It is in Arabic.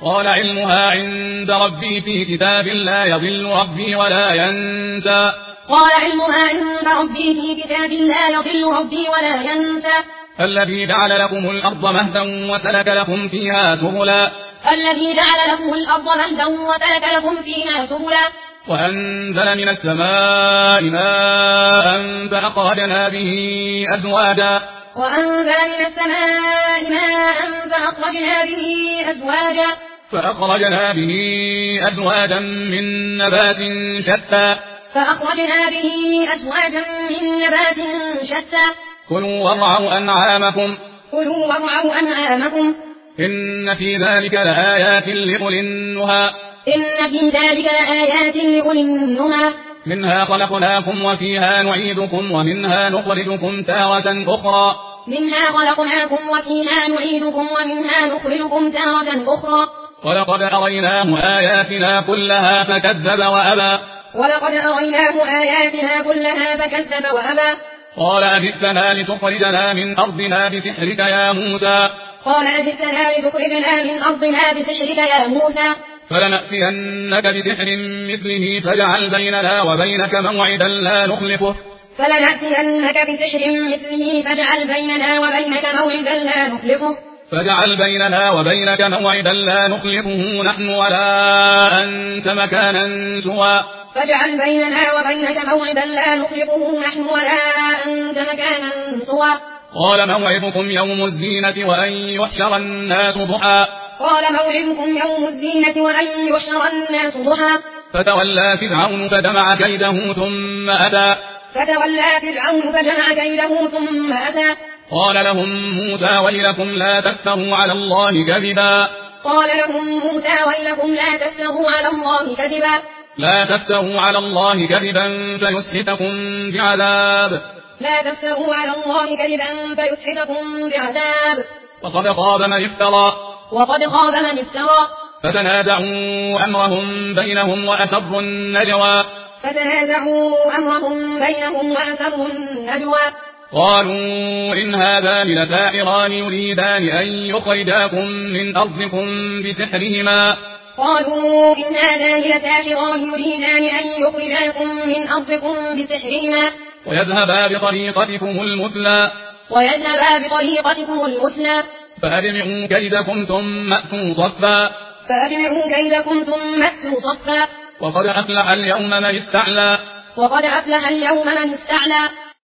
قال علمها عند ربي في كتاب لا يضل ربي ولا ينسى. قال علمها عند ربي في كتاب لا يضل ربي ولا ينسى. الذي جعل لكم الأرض مهدا وسلك لكم فيها سبلا. الذي جعل لكم الأرض مهدا وسلك لكم فيها سبلا. وأنزل من السماء ماء فأخرجنا به أزواجا. وأنزل من السماء ماء فأخرجنا به أزواجا من نبات شتى. كلوا وارعوا أنعامكم. إن في ذلك لآيات لأولي النهى. منها خلقناكم وفيها نعيدكم ومنها نخرجكم تارة أخرى. ولقد أريناه آياتنا كلها فكذب وأبى. قال أجئتنا لتخرجنا من أرضنا بسحرك يا موسى. فلنأتينك بسحر مثله فاجعل بيننا وبينك موعدا لا نخلفه. نحن ولا أنت مكانا سوى. قال موعدكم يوم الزينة وأن يحشر الناس ضحى. فتولى فرعون فجمع كيده ثم أتى. قال لهم موسى ويلكم لا تفتروا على الله كذبا. فيسحتكم بعذاب. وقد خاب من افترى. فتنازعوا أمرهم بينهم وأسروا النجوى. قالوا إن هذان لساحران يريدان أن يخرجاكم من أرضكم بسحرهما. ويذهبا بطريقتكم المثلى. فأجمعوا كيدكم ثم أتوا صفا. وقد أفلح اليوم من استعلى.